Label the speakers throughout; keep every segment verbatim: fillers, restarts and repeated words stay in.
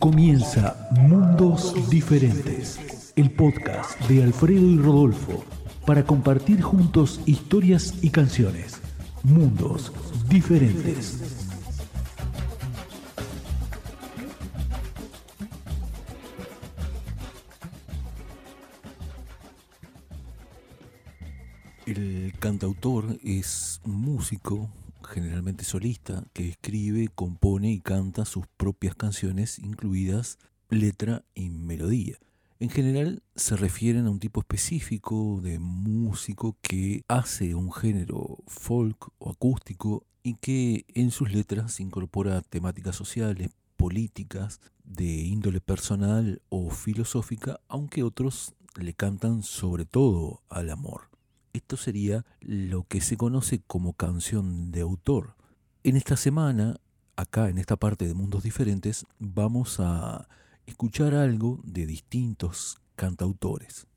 Speaker 1: Comienza Mundos Diferentes, el podcast de Alfredo y Rodolfo, para compartir juntos historias y canciones. Mundos Diferentes. El cantautor es un músico, generalmente solista, que escribe, compone y canta sus propias canciones, incluidas letra y melodía. En general se refieren a un tipo específico de músico que hace un género folk o acústico y que en sus letras incorpora temáticas sociales, políticas, de índole personal o filosófica, aunque otros le cantan sobre todo al amor. Esto sería lo que se conoce como canción de autor. En esta semana, acá en esta parte de Mundos Diferentes, vamos a escuchar algo de distintos cantautores.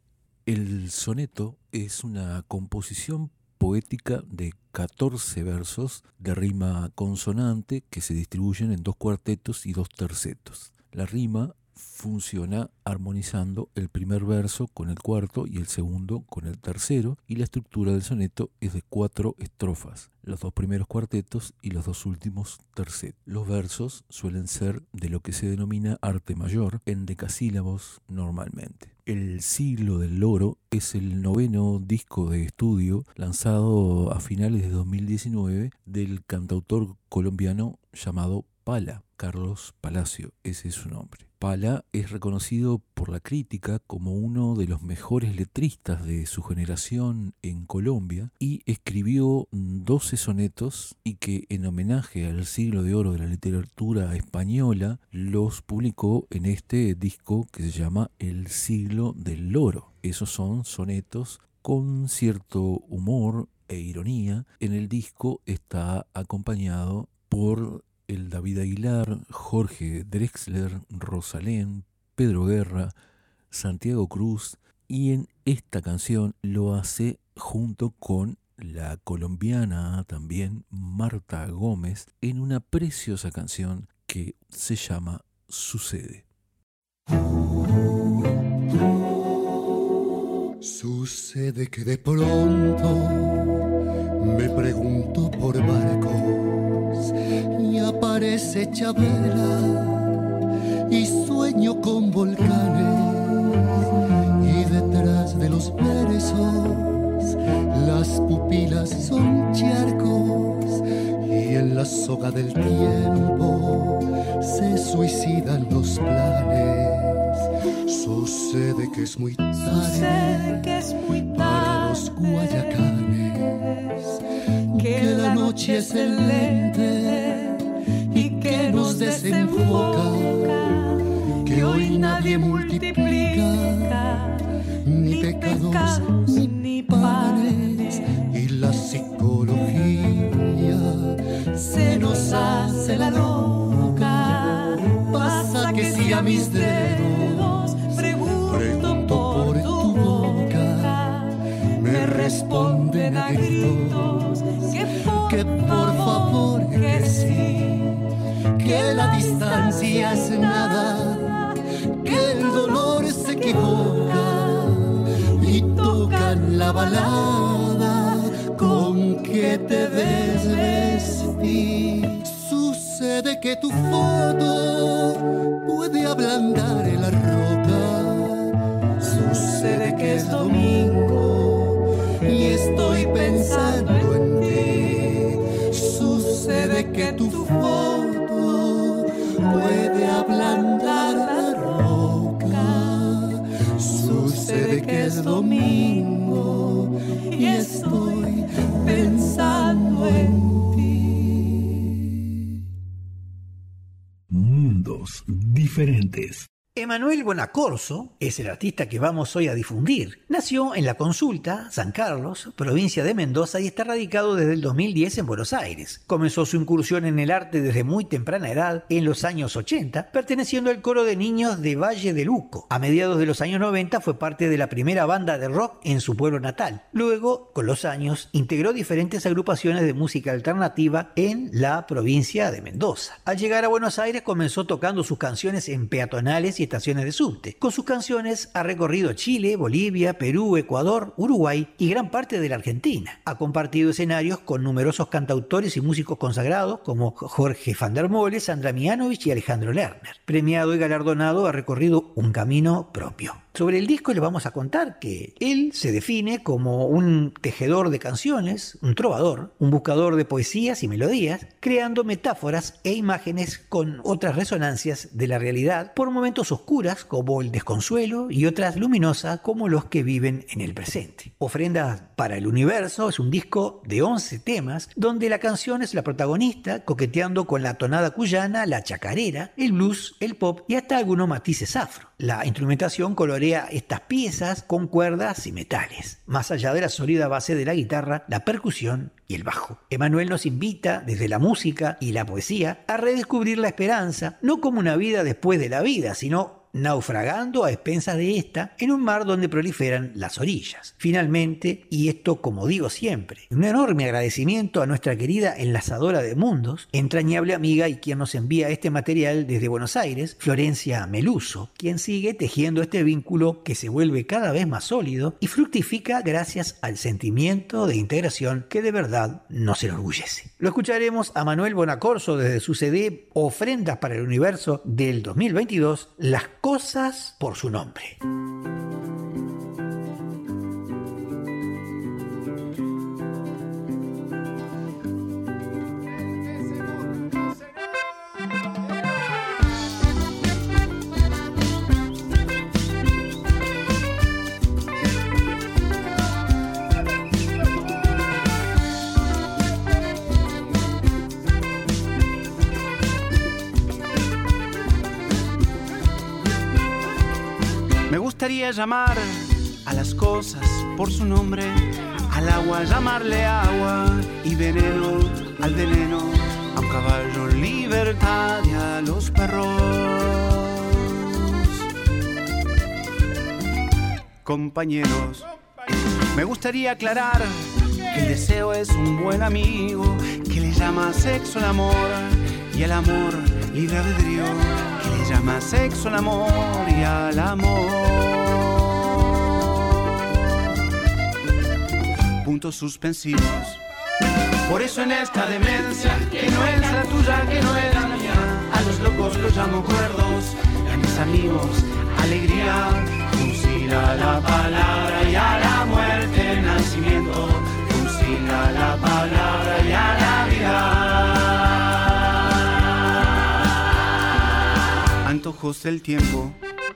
Speaker 1: El soneto es una composición poética de catorce versos de rima consonante que se distribuyen en dos cuartetos y dos tercetos. La rima funciona armonizando el primer verso con el cuarto y el segundo con el tercero, y la estructura del soneto es de cuatro estrofas, los dos primeros cuartetos y los dos últimos tercetos. Los versos suelen ser de lo que se denomina arte mayor, en decasílabos normalmente. El siglo del loro es el noveno disco de estudio lanzado a finales de dos mil diecinueve del cantautor colombiano llamado Pala, Carlos Palacio, ese es su nombre. Pala es reconocido por la crítica como uno de los mejores letristas de su generación en Colombia y escribió doce sonetos y que en homenaje al siglo de oro de la literatura española los publicó en este disco que se llama El siglo del loro. Esos son sonetos con cierto humor e ironía. En el disco está acompañado por el David Aguilar, Jorge Drexler, Rosalén, Pedro Guerra, Santiago Cruz, y en esta canción lo hace junto con la colombiana también Marta Gómez en una preciosa canción que se llama Sucede.
Speaker 2: Sucede que de pronto me pregunto por barcos y aparece Chabela y sueño con volcanes y detrás de los versos las pupilas son charcos y en la soga del tiempo se suicidan los planes. Sucede que es muy tarde,
Speaker 3: Sucede que es muy tarde
Speaker 2: para los guayacanes,
Speaker 3: que la noche es el lente y que nos desenfoca,
Speaker 2: que hoy nadie multiplica ni pecados ni panes, y la psicología
Speaker 3: se nos hace la loca.
Speaker 2: pasa que si a mis dedos
Speaker 3: pregunto,
Speaker 2: pregunto por tu boca, me responden a gritos
Speaker 3: que por,
Speaker 2: que por favor que sí, que la distancia es nada, que el dolor se equivoca y tocan la balada con que te desvestí. Sucede que tu foto puede ablandar la roca. Sucede que es domingo y estoy pensando en ti. Sucede que tu foto puede ablandar la roca. Sucede que es domingo y estoy pensando en ti.
Speaker 1: Mundos Diferentes.
Speaker 4: Emanuel Bonacorso es el artista que vamos hoy a difundir. Nació en La Consulta, San Carlos, provincia de Mendoza, y está radicado desde el dos mil diez en Buenos Aires. Comenzó su incursión en el arte desde muy temprana edad, en los años ochenta, perteneciendo al coro de niños de Valle de Luco. A mediados de los años noventa fue parte de la primera banda de rock en su pueblo natal. Luego, con los años, integró diferentes agrupaciones de música alternativa en la provincia de Mendoza. Al llegar a Buenos Aires comenzó tocando sus canciones en peatonales y estaciones de subte. Con sus canciones ha recorrido Chile, Bolivia, Perú, Ecuador, Uruguay y gran parte de la Argentina. Ha compartido escenarios con numerosos cantautores y músicos consagrados como Jorge van der Molen, Sandra Mianovich y Alejandro Lerner. Premiado y galardonado, ha recorrido un camino propio. Sobre el disco le vamos a contar que él se define como un tejedor de canciones, un trovador, un buscador de poesías y melodías, creando metáforas e imágenes con otras resonancias de la realidad, por momentos oscuras como el desconsuelo y otras luminosas como los que viven en el presente. Ofrenda para el Universo es un disco de once temas donde la canción es la protagonista, coqueteando con la tonada cuyana, la chacarera, el blues, el pop y hasta algunos matices afro. La instrumentación colorea estas piezas con cuerdas y metales, más allá de la sólida base de la guitarra, la percusión y el bajo. Emanuel nos invita, desde la música y la poesía, a redescubrir la esperanza, no como una vida después de la vida, sino naufragando a expensas de esta en un mar donde proliferan las orillas. Finalmente, y esto como digo siempre, un enorme agradecimiento a nuestra querida enlazadora de mundos, entrañable amiga y quien nos envía este material desde Buenos Aires, Florencia Meluso, quien sigue tejiendo este vínculo que se vuelve cada vez más sólido y fructifica gracias al sentimiento de integración que de verdad nos enorgullece. Lo escucharemos a Manuel Bonacorso desde su C D Ofrendas para el Universo del dos mil veintidós, Las Cosas por su nombre.
Speaker 5: Me gustaría llamar a las cosas por su nombre, al agua llamarle agua y veneno al veneno, a un caballo libertad y a los perros compañeros. Me gustaría aclarar que el deseo es un buen amigo, que le llama sexo al amor y al amor libre albedrío, que le llama sexo al amor y al amor. Puntos suspensivos. Por eso en esta demencia, que no es la tuya, que no es la mía, a los locos los llamo cuerdos y a mis amigos alegría. Fusila la palabra y a la muerte nacimiento, fusila la palabra y a la vida. Antojos del tiempo.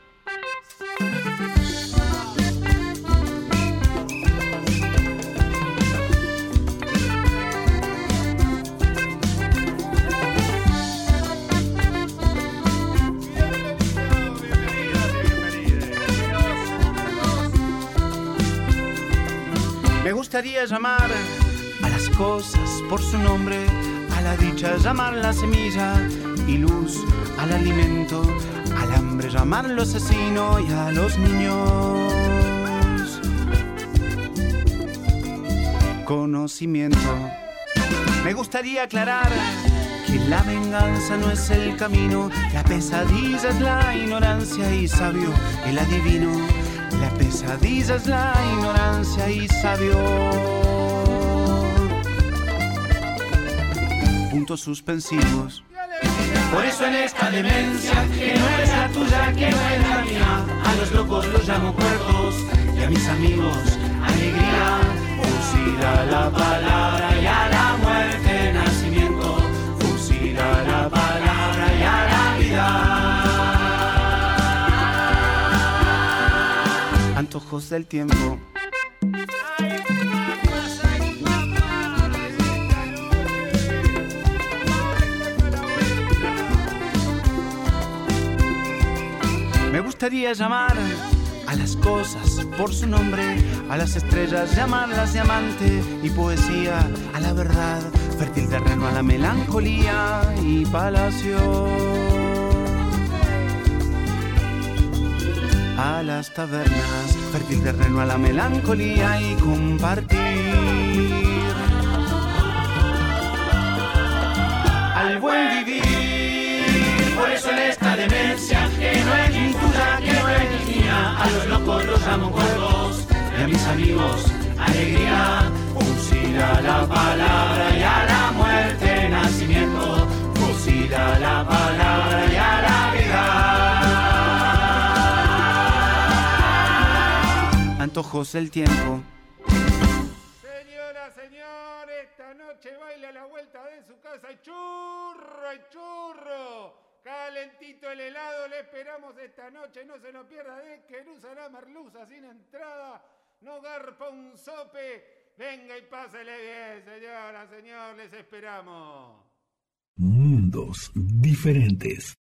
Speaker 5: Me gustaría llamar a las cosas por su nombre, a la dicha llamar la semilla y luz al alimento, al hambre llamarlo asesino y a los niños conocimiento. Me gustaría aclarar que la venganza no es el camino, la pesadilla es la ignorancia y sabio el adivino. La pesadilla es la ignorancia y sabio. Puntos suspensivos. Por eso en esta demencia, que no es la tuya, que no es la mía, a los locos los llamo cuerdos y a mis amigos alegría. Fusila la palabra y a la muerte nacimiento, fusila la palabra y a la vida. Antojos del tiempo. Me gustaría llamar a las cosas por su nombre, a las estrellas llamarlas diamante y poesía a la verdad, fértil terreno a la melancolía y palacio a las tabernas, fértil terreno a la melancolía y compartir al buen vivir. Por eso en esta demencia que no es ni tuya, que no es ni mía, a los locos los llamo cuerdos y a mis amigos alegría. Fusila la palabra y a la muerte nacimiento, fusila la palabra y a la vida. Antojos del tiempo.
Speaker 6: Señora, señor, esta noche baila a la vuelta de su casa y churro, y churro. Calentito el helado, le esperamos esta noche, no se nos pierda de Querusa la merluza sin entrada, no garpa un sope, venga y pásele bien, señora, señor, les esperamos.
Speaker 1: Mundos diferentes.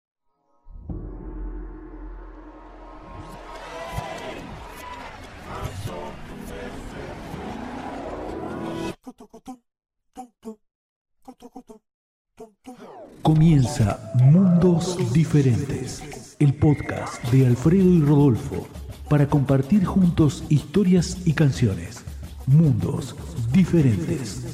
Speaker 1: Comienza Mundos Diferentes, el podcast de Alfredo y Rodolfo, para compartir juntos historias y canciones. Mundos Diferentes.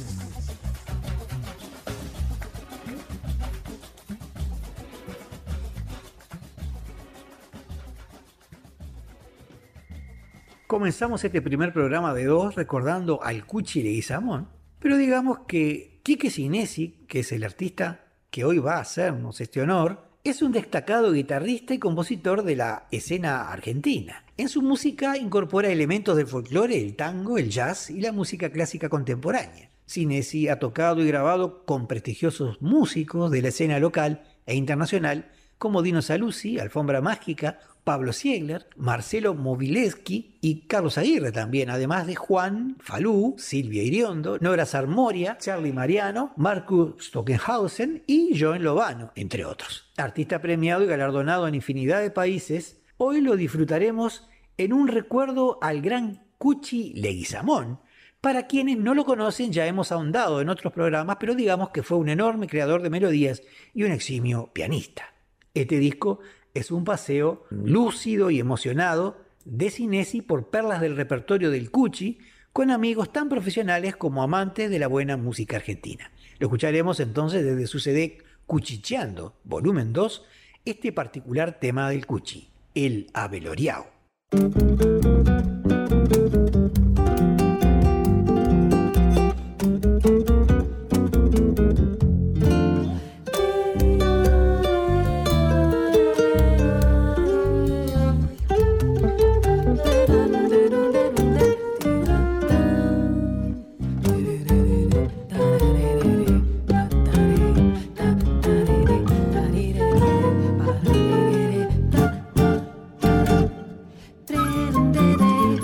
Speaker 4: Comenzamos este primer programa de dos recordando al Cuchi Leguizamón, pero digamos que Quique Sinesi, que es el artista que hoy va a hacernos este honor, es un destacado guitarrista y compositor de la escena argentina. En su música incorpora elementos del folclore, el tango, el jazz y la música clásica contemporánea. Sinesi ha tocado y grabado con prestigiosos músicos de la escena local e internacional como Dino Saluzzi, Alfombra Mágica, Pablo Ziegler, Marcelo Mobileski y Carlos Aguirre también, además de Juan Falú, Silvia Iriondo, Nora Sarmoria, Charlie Mariano, Marcus Stockenhausen y Joan Lobano, entre otros. Artista premiado y galardonado en infinidad de países, hoy lo disfrutaremos en un recuerdo al gran Cuchi Leguizamón. Para quienes no lo conocen, ya hemos ahondado en otros programas, pero digamos que fue un enorme creador de melodías y un eximio pianista. Este disco es un paseo lúcido y emocionado de Sinesi por perlas del repertorio del Cuchi, con amigos tan profesionales como amantes de la buena música argentina. Lo escucharemos entonces desde su C D Cuchicheando, volumen dos, este particular tema del Cuchi, el Abeloriao.
Speaker 7: Tren de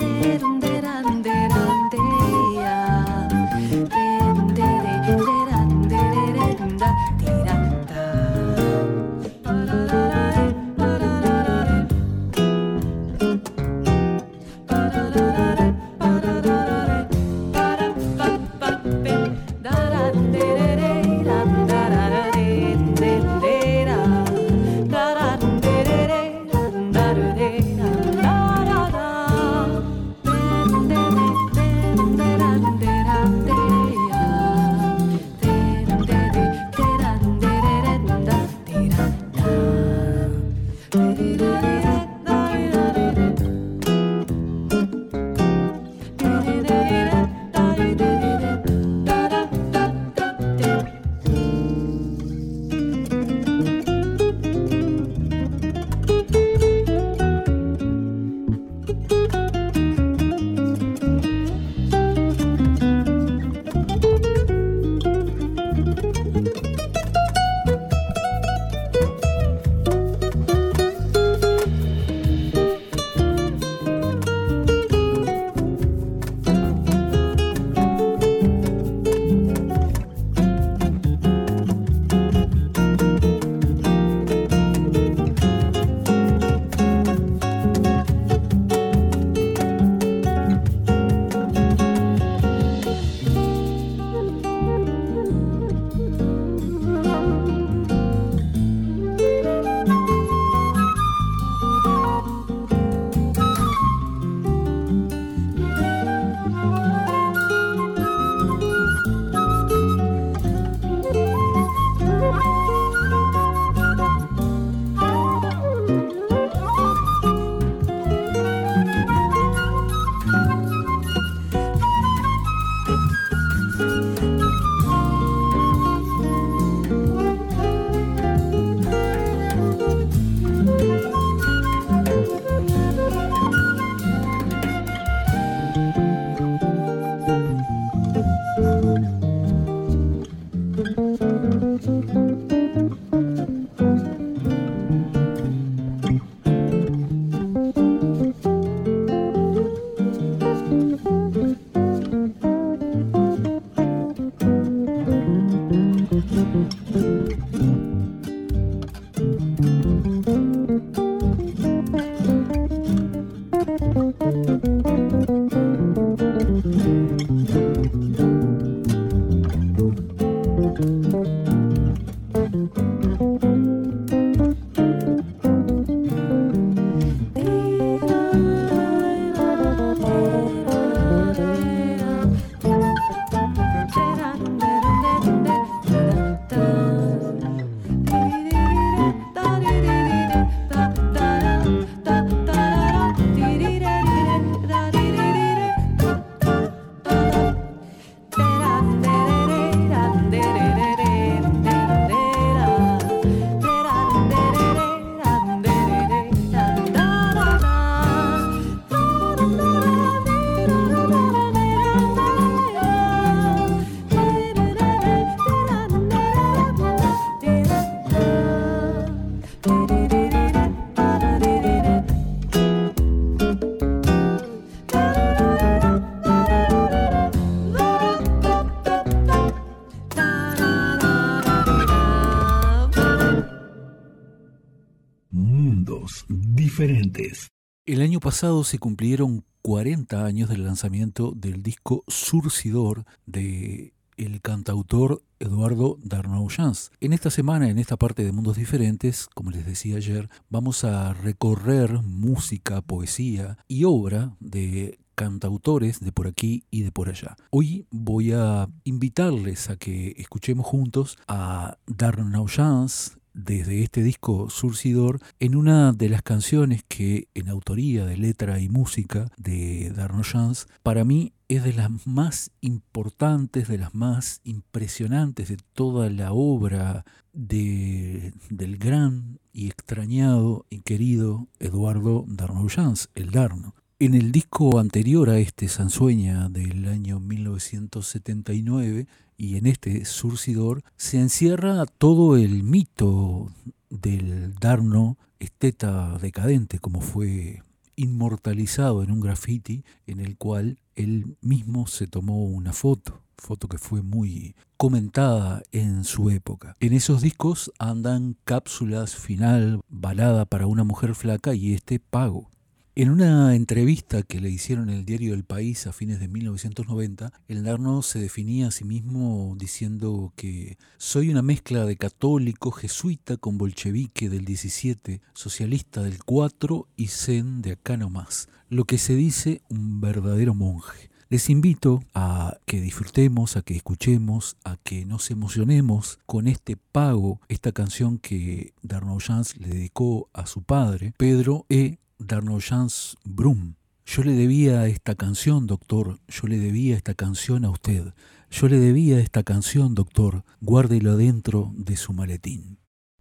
Speaker 7: Diferentes.
Speaker 1: El año pasado se cumplieron cuarenta años del lanzamiento del disco Surcidor de el cantautor Eduardo Darnau-Jans. En esta semana, en esta parte de Mundos Diferentes, como les decía ayer, vamos a recorrer música, poesía y obra de cantautores de por aquí y de por allá. Hoy voy a invitarles a que escuchemos juntos a Darnau-Jans desde este disco Surcidor en una de las canciones que en autoría de letra y música de Darnau-Jans para mí es de las más importantes, de las más impresionantes de toda la obra de, del gran y extrañado y querido Eduardo Darnau-Jans, el Darno. En el disco anterior a este, Sansueña, del año mil novecientos setenta y nueve, y en este Surcidor, se encierra todo el mito del Darno esteta decadente, como fue inmortalizado en un graffiti en el cual él mismo se tomó una foto, foto que fue muy comentada en su época. En esos discos andan Cápsulas, Final, Balada para una mujer flaca y este Pago. En una entrevista que le hicieron en el diario El País a fines de mil novecientos noventa, el Darno se definía a sí mismo diciendo que soy una mezcla de católico, jesuita con bolchevique del diecisiete, socialista del cuatro y zen de acá nomás. Lo que se dice un verdadero monje. Les invito a que disfrutemos, a que escuchemos, a que nos emocionemos con este Pago, esta canción que Darnau-Jans le dedicó a su padre, Pedro E. Darnau-Jans Brum. Yo le debía esta canción, doctor, yo le debía esta canción a usted. Yo le debía esta canción, doctor, guárdelo dentro de su maletín.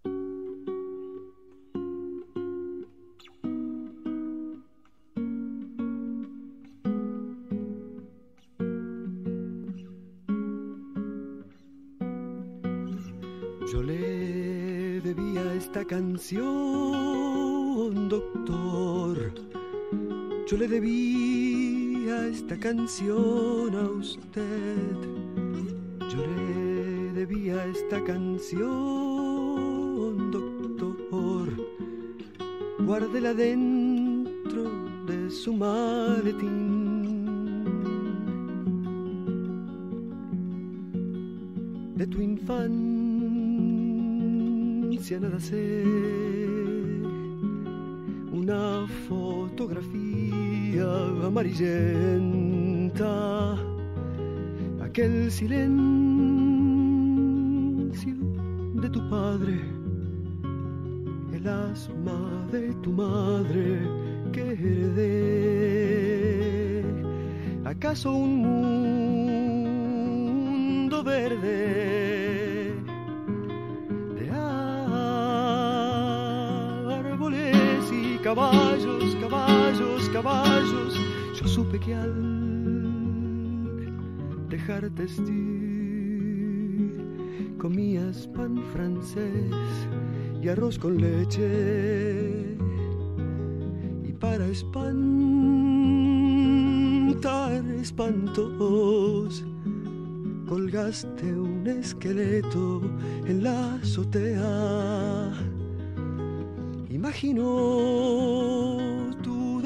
Speaker 8: Yo le debía esta canción, doctor. Yo le debía esta canción a usted. Yo le debía esta canción, doctor. Guárdela dentro de su maletín. De tu infancia nada sé, una fotografía amarillenta, aquel silencio de tu padre, el asma de tu madre que heredé. ¿Acaso un mundo verde de árboles y caballos, caballos, caballos? Yo supe que al dejarte estir comías pan francés y arroz con leche, y para espantar espantos colgaste un esqueleto en la azotea. Imagino tu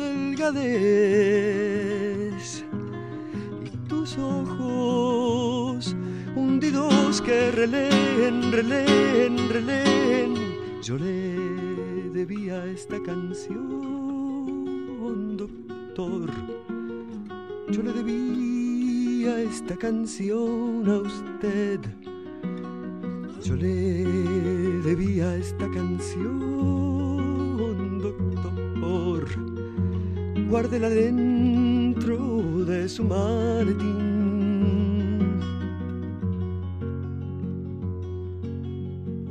Speaker 8: delgadez y tus ojos hundidos que releen, releen, releen. Yo le debía esta canción, doctor. Yo le debía esta canción a usted. Yo le debía esta canción, doctor. Guárdela dentro de su maletín. O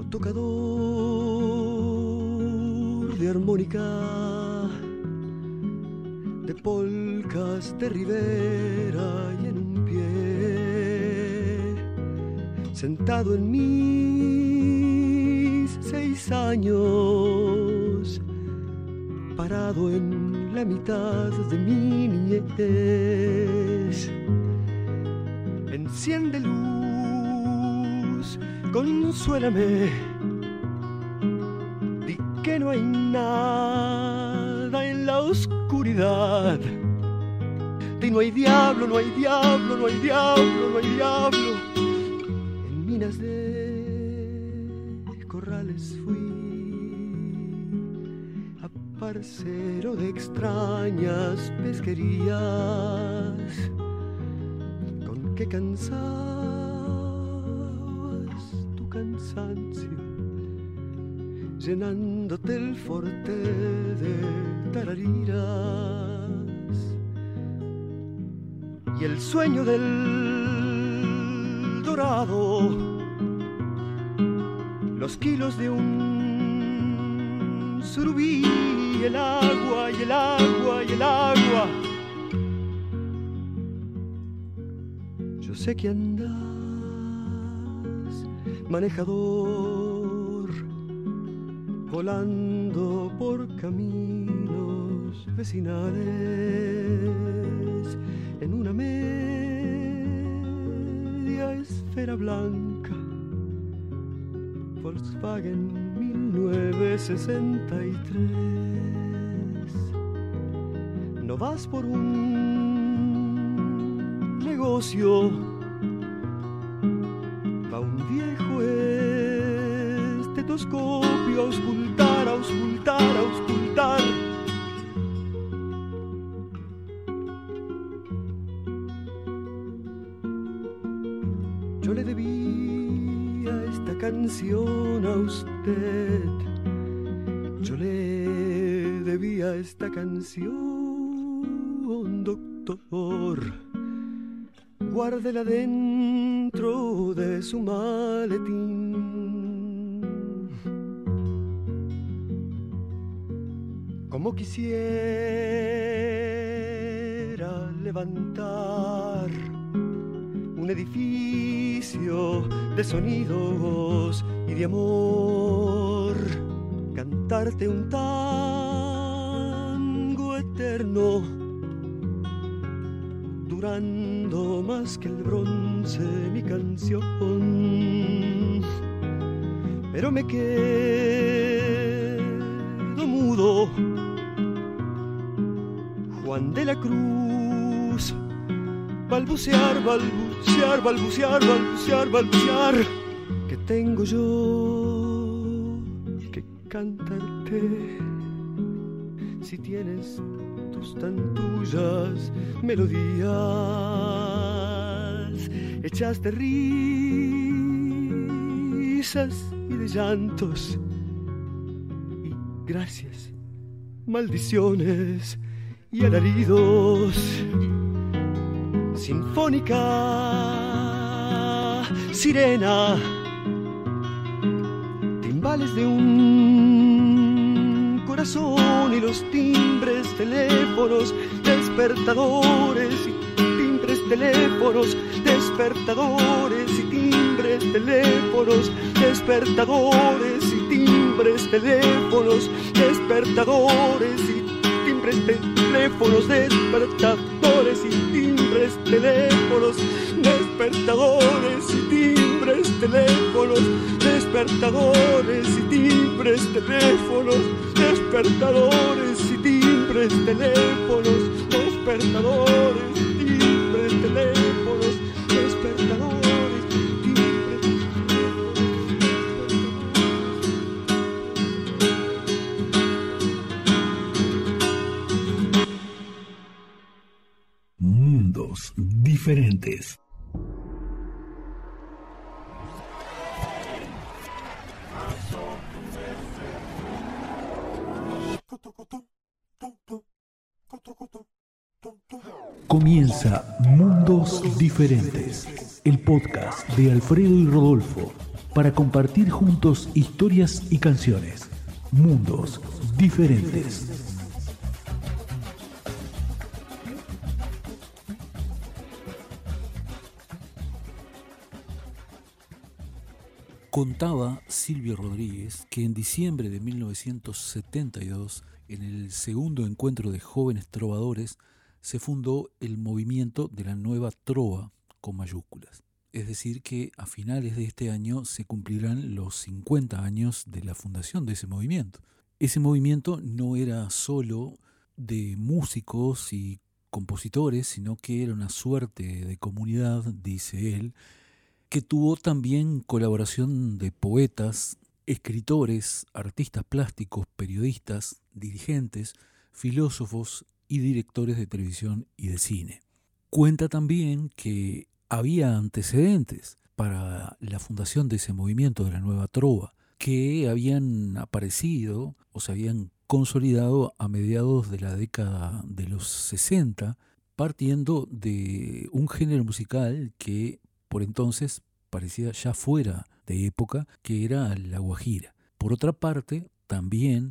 Speaker 8: tocador de armónica, de polcas de Rivera y en un pie, sentado en mis seis años, parado en la mitad de mi niñez. Enciende luz, consuélame, di que no hay nada la oscuridad. De no hay diablo, no hay diablo, no hay diablo, no hay diablo. En minas de corrales fui, parcero de extrañas pesquerías. ¿Con qué cansabas tu cansancio? Llenándote el forte de tarariras. Y el sueño del dorado, los kilos de un surubí, y el agua, y el agua, y el agua. Yo sé que andas manejador, volando por caminos vecinales, en una media esfera blanca, Volkswagen mil novecientos sesenta y tres. No vas por un negocio, va un viejo estetoscopio a auscultar, a auscultar, a auscultar. Yo le debía esta canción a usted, yo le debía esta canción, doctor. Guárdela dentro de su maletín. Como quisiera levantar un edificio de sonidos y de amor, cantarte un tango eterno, durando más que el bronce mi canción. Pero me quedo mudo, Juan de la Cruz, balbucear, balbucear, balbucear, balbucear, balbucear. Que tengo yo que cantarte si tienes tus tan tuyas melodías hechas de risas y de llantos y gracias, maldiciones y alaridos. Sinfónica sirena, timbales de un corazón y los timbres, teléfonos, despertadores y timbres, teléfonos, despertadores y timbres, teléfonos, despertadores y timbres, teléfonos, despertadores y timbres, teléfonos, despertadores y timbres, teléfonos, despertadores y timbres, teléfonos, despertadores y timbres, teléfonos, despertadores y timbres, teléfonos, despertadores y timbres, teléfonos, despertadores y timbres.
Speaker 1: Mundos diferentes. Comienza Mundos Diferentes, el podcast de Alfredo y Rodolfo, para compartir juntos historias y canciones. Mundos Diferentes. Contaba Silvio Rodríguez que en diciembre de mil novecientos setenta y dos, en el segundo encuentro de jóvenes trovadores, se fundó el movimiento de la Nueva Trova, con mayúsculas. Es decir, que a finales de este año se cumplirán los cincuenta años de la fundación de ese movimiento. Ese movimiento no era solo de músicos y compositores, sino que era una suerte de comunidad, dice él, que tuvo también colaboración de poetas, escritores, artistas plásticos, periodistas, dirigentes, filósofos y directores de televisión y de cine. Cuenta también que había antecedentes para la fundación de ese movimiento de la Nueva Trova, que habían aparecido o se habían consolidado a mediados de la década de los sesenta, partiendo de un género musical que por entonces parecía ya fuera de época, que era la guajira. Por otra parte, también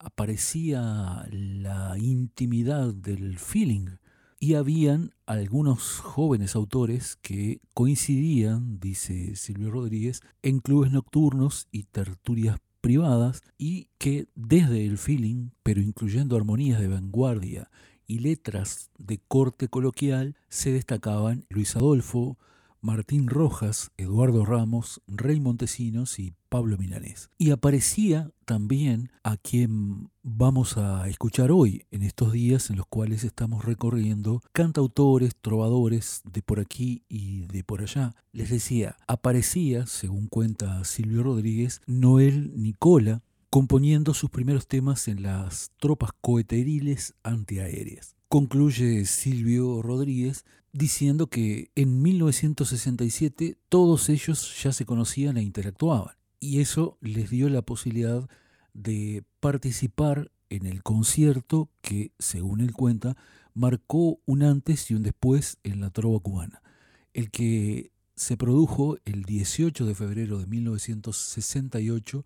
Speaker 1: aparecía la intimidad del feeling, y habían algunos jóvenes autores que coincidían, dice Silvio Rodríguez, en clubes nocturnos y tertulias privadas, y que desde el feeling, pero incluyendo armonías de vanguardia y letras de corte coloquial, se destacaban Luis Adolfo, Martín Rojas, Eduardo Ramos, Rey Montesinos y Pablo Milanés. Y aparecía también a quien vamos a escuchar hoy, en estos días en los cuales estamos recorriendo cantautores, trovadores de por aquí y de por allá. Les decía, aparecía, según cuenta Silvio Rodríguez, Noel Nicola, componiendo sus primeros temas en las tropas coheteriles antiaéreas. Concluye Silvio Rodríguez diciendo que en mil novecientos sesenta y siete todos ellos ya se conocían e interactuaban, y eso les dio la posibilidad de participar en el concierto que, según él cuenta, marcó un antes y un después en la trova cubana, el que se produjo el dieciocho de febrero de mil novecientos sesenta y ocho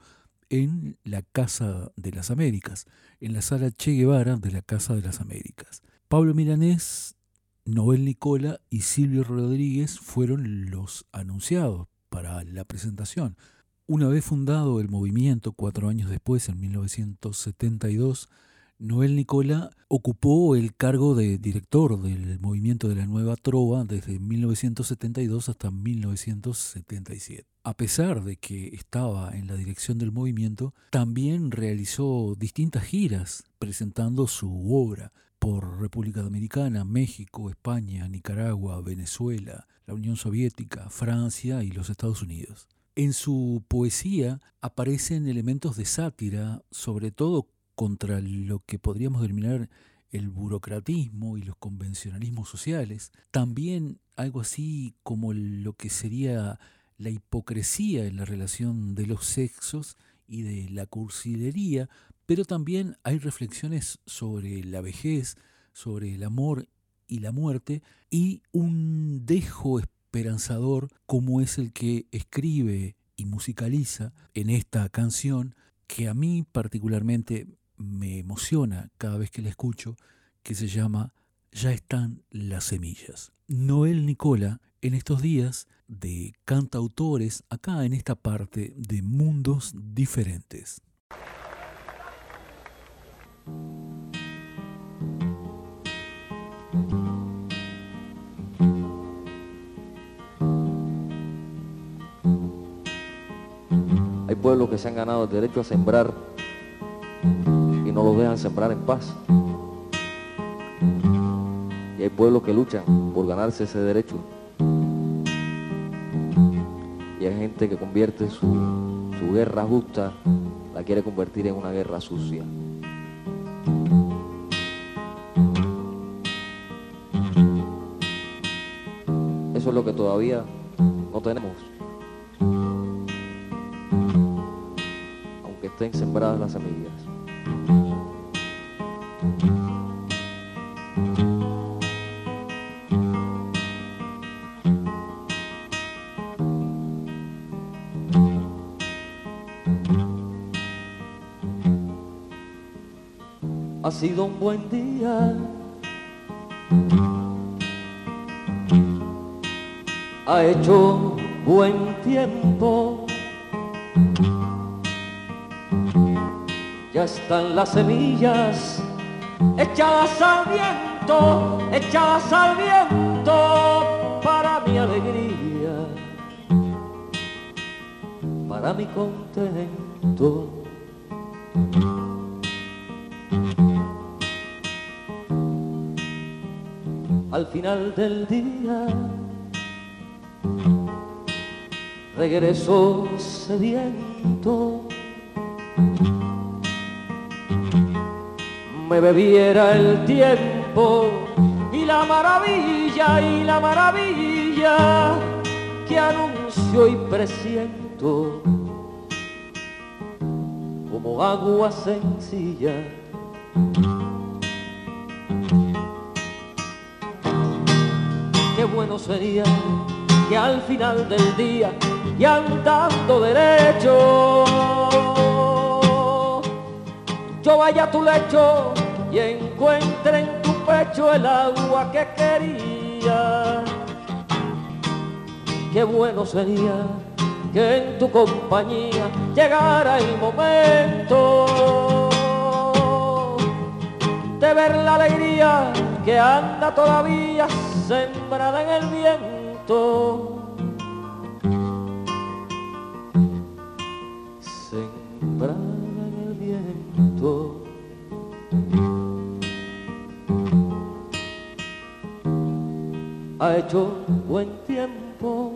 Speaker 1: en la Casa de las Américas, en la Sala Che Guevara de la Casa de las Américas. Pablo Milanés, Noel Nicola y Silvio Rodríguez fueron los anunciados para la presentación. Una vez fundado el movimiento, cuatro años después, en mil novecientos setenta y dos, Noel Nicola ocupó el cargo de director del movimiento de la Nueva Trova desde mil novecientos setenta y dos hasta mil novecientos setenta y siete. A pesar de que estaba en la dirección del movimiento, también realizó distintas giras presentando su obra por República Dominicana, México, España, Nicaragua, Venezuela, la Unión Soviética, Francia y los Estados Unidos. En su poesía aparecen elementos de sátira, sobre todo contra lo que podríamos denominar el burocratismo y los convencionalismos sociales. También algo así como lo que sería la hipocresía en la relación de los sexos y de la cursilería, pero también hay reflexiones sobre la vejez, sobre el amor y la muerte, y un dejo esperanzador como es el que escribe y musicaliza en esta canción, que a mí particularmente me emociona cada vez que la escucho, que se llama Ya están las semillas. Noel Nicola, en estos días de cantautores, acá en esta parte de Mundos Diferentes.
Speaker 7: Hay pueblos que se han ganado el derecho a sembrar y no los dejan sembrar en paz. Y hay pueblos que luchan por ganarse ese derecho. Y hay gente que convierte su, su guerra justa, la quiere convertir en una guerra sucia. Eso es lo que todavía no tenemos, aunque estén sembradas las semillas. Ha sido un buen día, ha hecho buen tiempo, ya están las semillas echadas al viento, echadas al viento para mi alegría, para mi contento. al final del día regreso sediento, me bebiera el tiempo y la maravilla y la maravilla que anuncio y presiento como agua sencilla. Qué bueno sería que al final del día y andando derecho yo vaya a tu lecho y encuentre en tu pecho el agua que quería. Qué bueno sería que en tu compañía llegara el momento de ver la alegría que anda todavía sembrada en el viento. Sembrada en el viento. Ha hecho buen tiempo,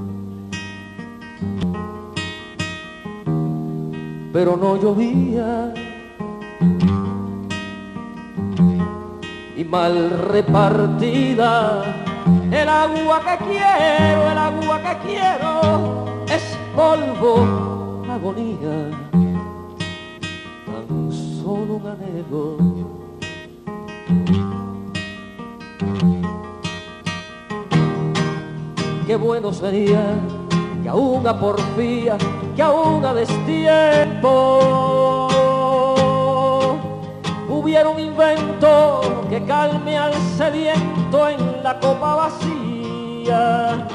Speaker 7: pero no llovía y mal repartida el agua que quiero, el agua que quiero es polvo, agonía, tan solo un anhelo. Qué bueno sería que aún a porfía, que aún a destiempo hubiera un invento que calme al sediento en la copa vacía.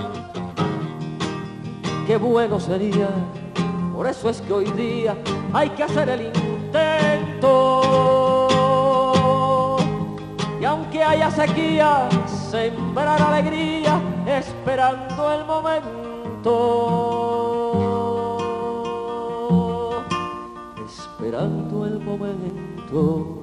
Speaker 7: Qué bueno sería, por eso es que hoy día hay que hacer el intento. Y aunque haya sequía, sembrar alegría, esperando el momento, esperando el momento.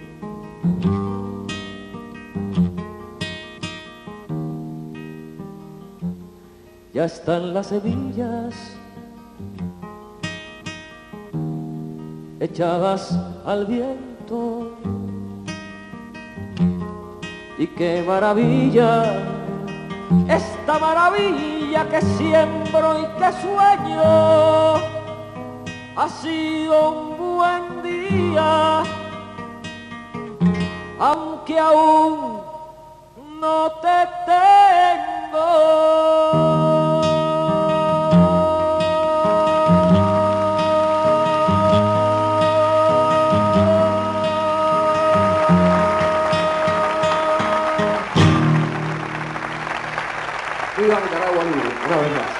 Speaker 7: Ya están las semillas echadas al viento, y qué maravilla, esta maravilla que siembro y que sueño, ha sido un buen día, aunque aún no te tengo.
Speaker 9: Viva Nicaragua libre, una vez más.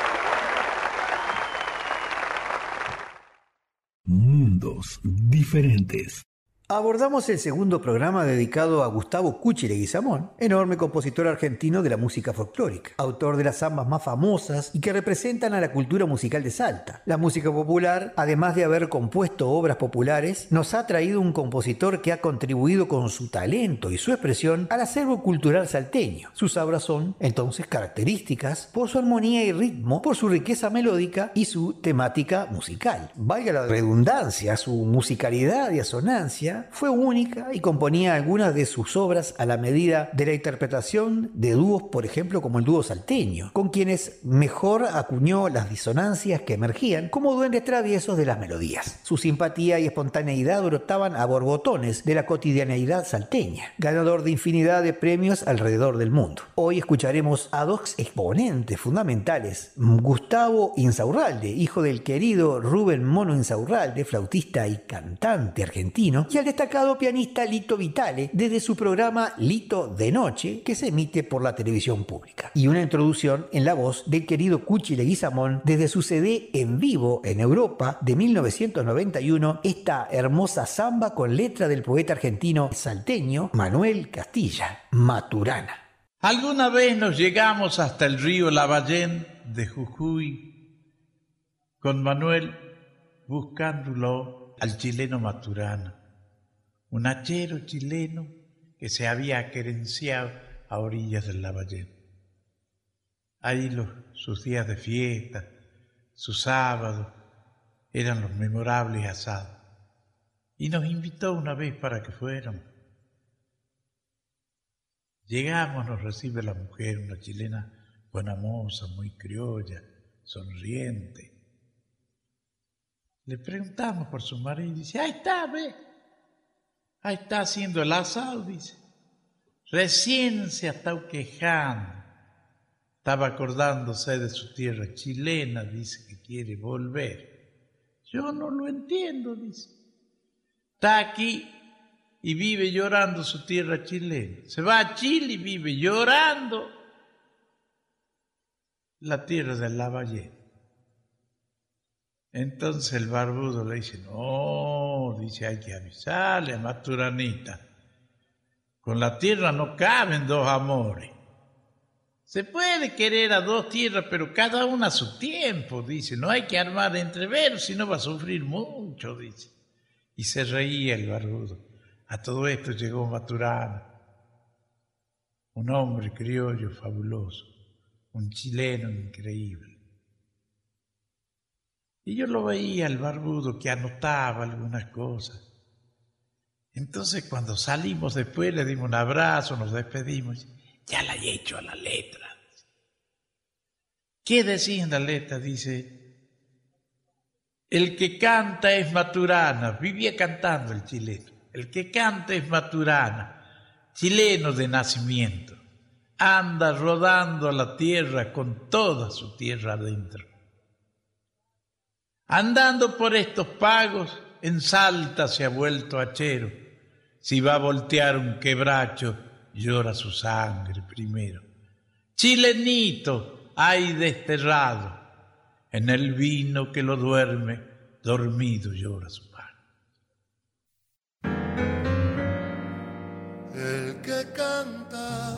Speaker 1: Mundos diferentes.
Speaker 4: Abordamos el segundo programa dedicado a Gustavo Cuchi Leguizamón, enorme compositor argentino de la música folclórica, autor de las zambas más famosas y que representan a la cultura musical de Salta. La música popular, además de haber compuesto obras populares, nos ha traído un compositor que ha contribuido con su talento y su expresión al acervo cultural salteño. Sus obras son, entonces, características por su armonía y ritmo, por su riqueza melódica y su temática musical. Valga la redundancia, su musicalidad y asonancia fue única y componía algunas de sus obras a la medida de la interpretación de dúos, por ejemplo, como el dúo salteño, con quienes mejor acuñó las disonancias que emergían como duendes traviesos de las melodías. Su simpatía y espontaneidad brotaban a borbotones de la cotidianeidad salteña, ganador de infinidad de premios alrededor del mundo. Hoy escucharemos a dos exponentes fundamentales: Gustavo Insaurralde, hijo del querido Rubén Mono Insaurralde, flautista y cantante argentino, y al destacado pianista Lito Vitale, desde su programa Lito de Noche, que se emite por la televisión pública. Y una introducción en la voz del querido Cuchi Leguizamón desde su C D en vivo en Europa de mil novecientos noventa y uno, esta hermosa samba con letra del poeta argentino salteño Manuel Castilla, Maturana.
Speaker 10: Alguna vez nos llegamos hasta el río Lavallén de Jujuy con Manuel buscándolo al chileno Maturana, un hachero chileno que se había querenciado a orillas del Lavallén. Ahí los, sus días de fiesta, sus sábados, eran los memorables asados. Y nos invitó una vez para que fuéramos. Llegamos, nos recibe la mujer, una chilena buena moza, muy criolla, sonriente. Le preguntamos por su marido y dice, ahí está, ve, ahí está haciendo el asado, dice. Recién se ha estado quejando, estaba acordándose de su tierra chilena, dice que quiere volver. Yo no lo entiendo, dice. Está aquí y vive llorando su tierra chilena. Se va a Chile y vive llorando la tierra del Lavallén. Entonces el barbudo le dice, no, dice, hay que avisarle a Maturanita. Con la tierra no caben dos amores. Se puede querer a dos tierras, pero cada una a su tiempo, dice. No hay que armar entreveros, si no va a sufrir mucho, dice. Y se reía el barbudo. A todo esto llegó Maturana, un hombre criollo fabuloso, un chileno increíble. Y yo lo veía el barbudo que anotaba algunas cosas. Entonces cuando salimos después le dimos un abrazo, nos despedimos. Ya la he hecho a la letra. ¿Qué decía en la letra? Dice, el que canta es Maturana. Vivía cantando el chileno. El que canta es Maturana, chileno de nacimiento. Anda rodando la tierra con toda su tierra adentro. Andando por estos pagos, en Salta se ha vuelto hachero. Si va a voltear un quebracho, llora su sangre primero. Chilenito hay desterrado, en el vino que lo duerme, dormido llora su pan.
Speaker 2: El que canta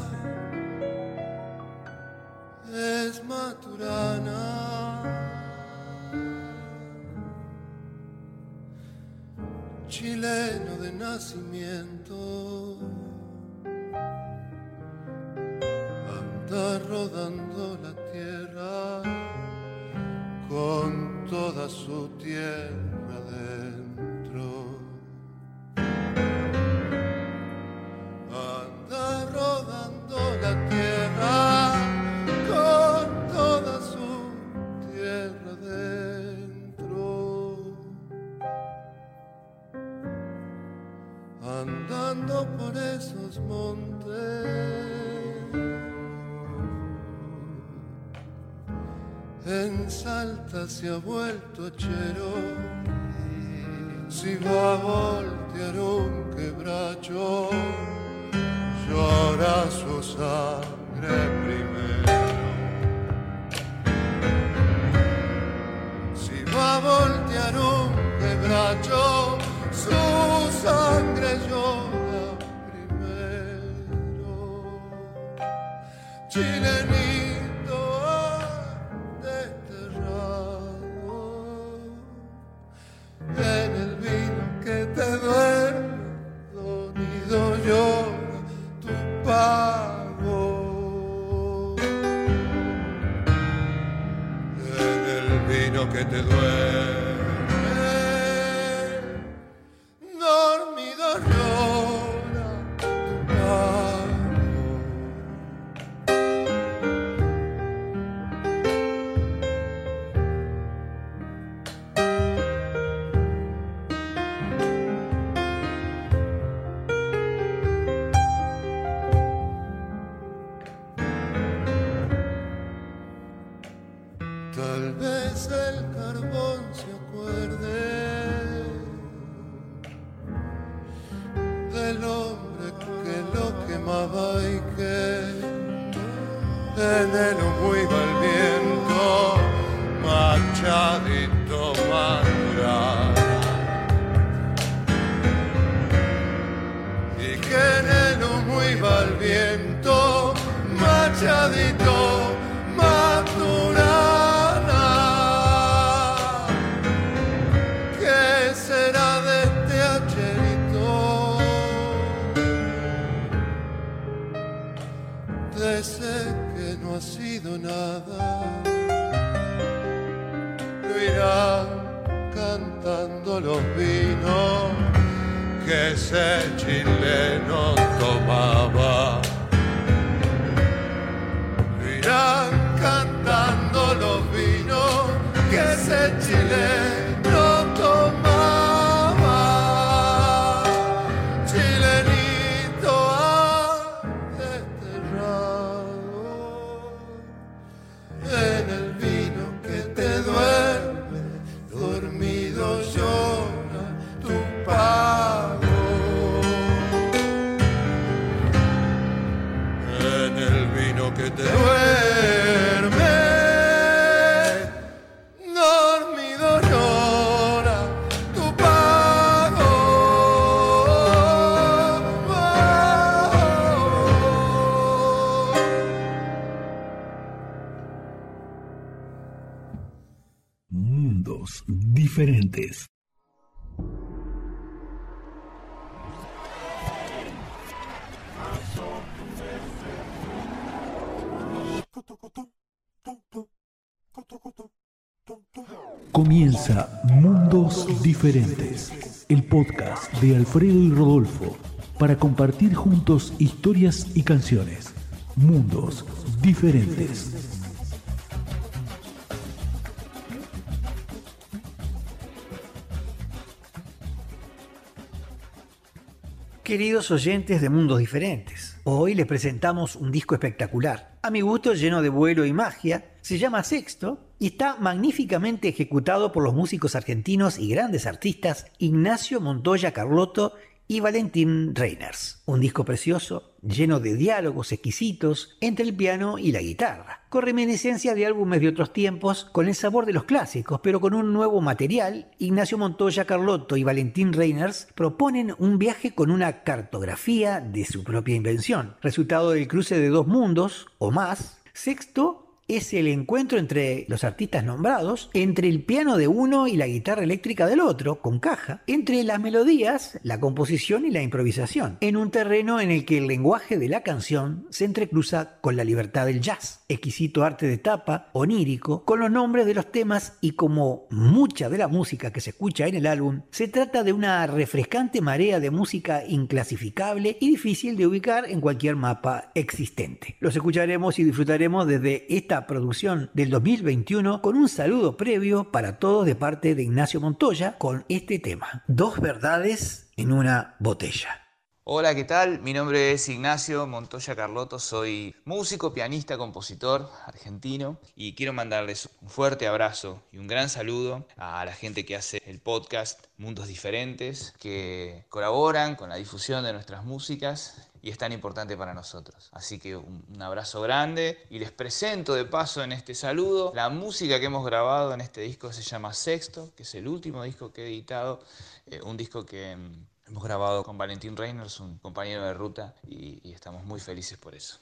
Speaker 2: es Maturana, chileno de nacimiento, anda rodando la tierra con toda su tierra dentro. Anda rodando la tierra con toda su tierra dentro. Andando por esos montes, en Salta se ha vuelto hachero. Si va a voltear un quebracho, llora su sangre primero. Si va a voltear un quebracho, su sangre llora primero. Chilenito desterrado, en el vino que te duerme dormido llora tu pago. En el vino que te duerme dormido llora tu pago. Tal vez el carbón se acuerde del hombre que lo quemaba y que en el humo iba el viento machadito Maturana, y que en el humo iba el viento machadito Maturana. ¿Qué será de este hacherito? de ese que no ha sido nada, lo irán cantando los vinos que ese chileno tomaba. Lo irán cantando los vinos que ese chileno tomaba. Chilenito ha desterrado en el vino que te duerme, dormido llora tu pago. En el vino que te duerme, dormido llora tu pago.
Speaker 1: Mundos diferentes. Comienza Mundos Diferentes, el podcast de Alfredo y Rodolfo, para compartir juntos historias y canciones. Mundos Diferentes.
Speaker 4: Queridos oyentes de Mundos Diferentes, hoy les presentamos un disco espectacular, a mi gusto lleno de vuelo y magia. Se llama Sexto y está magníficamente ejecutado por los músicos argentinos y grandes artistas Ignacio Montoya Carlotto y Valentín Reiners. Un disco precioso, lleno de diálogos exquisitos entre el piano y la guitarra, con reminiscencias de álbumes de otros tiempos, con el sabor de los clásicos, pero con un nuevo material. Ignacio Montoya Carlotto y Valentín Reiners proponen un viaje con una cartografía de su propia invención, resultado del cruce de dos mundos o más. Sexto es el encuentro entre los artistas nombrados, entre el piano de uno y la guitarra eléctrica del otro, con caja, entre las melodías, la composición y la improvisación, en un terreno en el que el lenguaje de la canción se entrecruza con la libertad del jazz, exquisito arte de tapa, onírico, con los nombres de los temas, y como mucha de la música que se escucha en el álbum, se trata de una refrescante marea de música inclasificable y difícil de ubicar en cualquier mapa existente. Los escucharemos y disfrutaremos desde esta producción del dos mil veintiuno, con un saludo previo para todos de parte de Ignacio Montoya con este tema: Dos verdades en una botella.
Speaker 11: Hola, ¿qué tal? Mi nombre es Ignacio Montoya Carlotto, soy músico, pianista, compositor argentino y quiero mandarles un fuerte abrazo y un gran saludo a la gente que hace el podcast Mundos Diferentes, que colaboran con la difusión de nuestras músicas y es tan importante para nosotros. Así que un, un abrazo grande y les presento de paso en este saludo la música que hemos grabado en este disco. Se llama Sexto, que es el último disco que he editado, eh, un disco que mm, hemos grabado con Valentín Reiners, un compañero de ruta, y, y estamos muy felices por eso.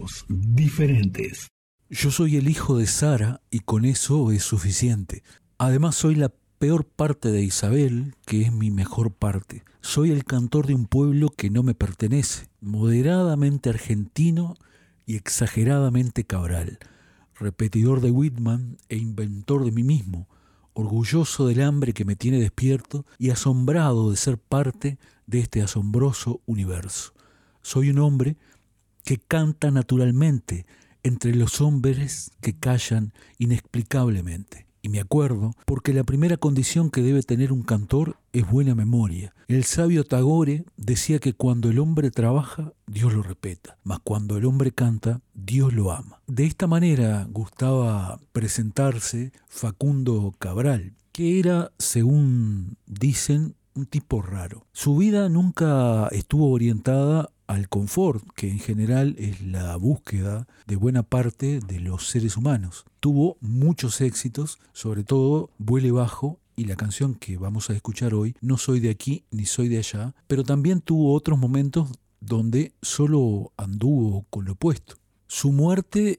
Speaker 1: Mundos Diferentes. Yo soy el hijo de Sara y con eso es suficiente. Además soy la peor parte de Isabel, que es mi mejor parte. Soy el cantor de un pueblo que no me pertenece, moderadamente argentino y exageradamente cabral, repetidor de Whitman e inventor de mí mismo, orgulloso del hambre que me tiene despierto y asombrado de ser parte de este asombroso universo. Soy un hombre que canta naturalmente entre los hombres que callan inexplicablemente. Y me acuerdo porque la primera condición que debe tener un cantor es buena memoria. El sabio Tagore decía que cuando el hombre trabaja, Dios lo respeta, mas cuando el hombre canta, Dios lo ama. De esta manera gustaba presentarse Facundo Cabral, que era, según dicen, un tipo raro. Su vida nunca estuvo orientada al confort, que en general es la búsqueda de buena parte de los seres humanos. Tuvo muchos éxitos, sobre todo Vuele Bajo y la canción que vamos a escuchar hoy, No soy de aquí ni soy de allá, pero también tuvo otros momentos donde solo anduvo con lo opuesto. Su muerte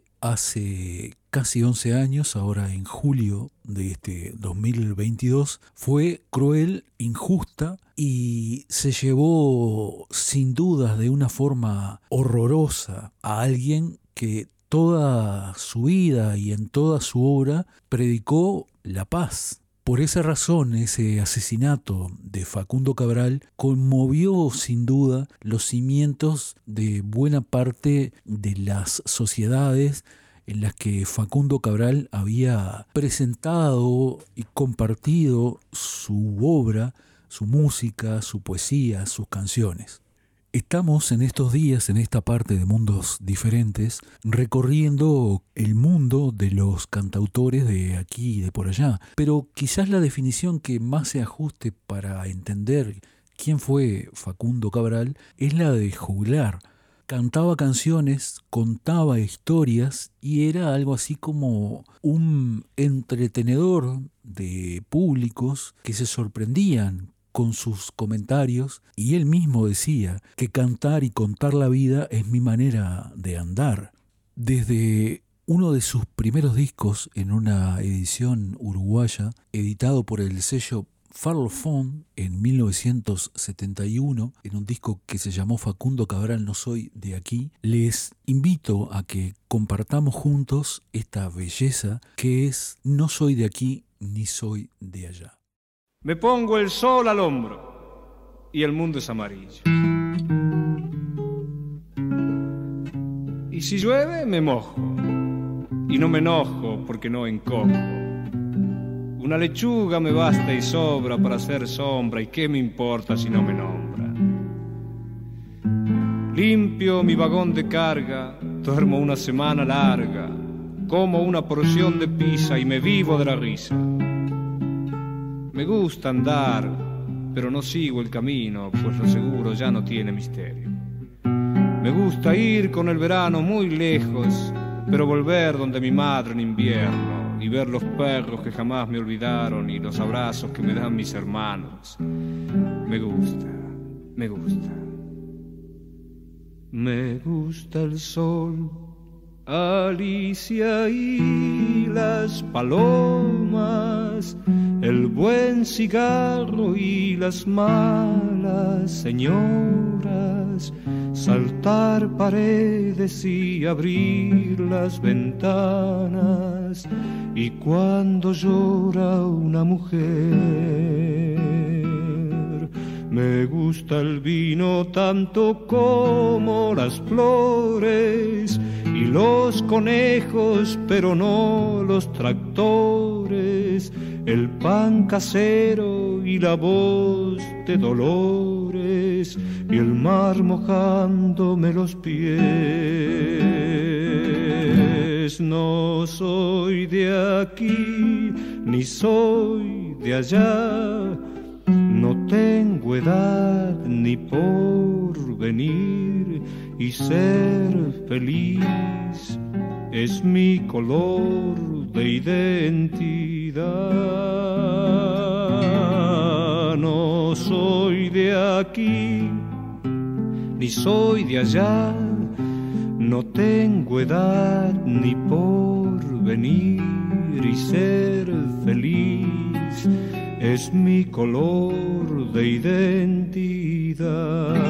Speaker 1: hace casi once años, ahora en julio de este dos mil veintidós, fue cruel, injusta y se llevó sin dudas de una forma horrorosa a alguien que toda su vida y en toda su obra predicó la paz. Por esa razón, ese asesinato de Facundo Cabral conmovió sin duda los cimientos de buena parte de las sociedades en las que Facundo Cabral había presentado y compartido su obra, su música, su poesía, sus canciones. Estamos en estos días, en esta parte de Mundos Diferentes, recorriendo el mundo de los cantautores de aquí y de por allá. Pero quizás la definición que más se ajuste para entender quién fue Facundo Cabral es la de juglar. Cantaba canciones, contaba historias y era algo así como un entretenedor de públicos que se sorprendían con sus comentarios, y él mismo decía que cantar y contar la vida es mi manera de andar. Desde uno de sus primeros discos en una edición uruguaya, editado por el sello Farlophone en mil novecientos setenta y uno, en un disco que se llamó Facundo Cabral No soy de aquí, les invito a que compartamos juntos esta belleza que es No soy de aquí ni soy de allá.
Speaker 12: Me pongo el sol al hombro y el mundo es amarillo. Y si llueve, me mojo. Y no me enojo porque no encojo. Una lechuga me basta y sobra para hacer sombra. ¿Y qué me importa si no me nombra? Limpio mi vagón de carga, duermo una semana larga, como una porción de pizza y me vivo de la risa. Me gusta andar, pero no sigo el camino, pues lo seguro ya no tiene misterio. Me gusta ir con el verano muy lejos, pero volver donde mi madre en invierno y ver los perros que jamás me olvidaron y los abrazos que me dan mis hermanos. Me gusta, me gusta. Me gusta el sol, Alicia y las palomas, el buen cigarro y las malas señoras, saltar paredes y abrir las ventanas, y cuando llora una mujer. Me gusta el vino tanto como las flores y los conejos, pero no los tractores, el pan casero y la voz de Dolores y el mar mojándome los pies. No soy de aquí ni soy de allá, no tengo edad ni porvenir, y ser feliz es mi color de identidad. No soy de aquí ni soy de allá, no tengo edad ni por venir y ser feliz es mi color de identidad.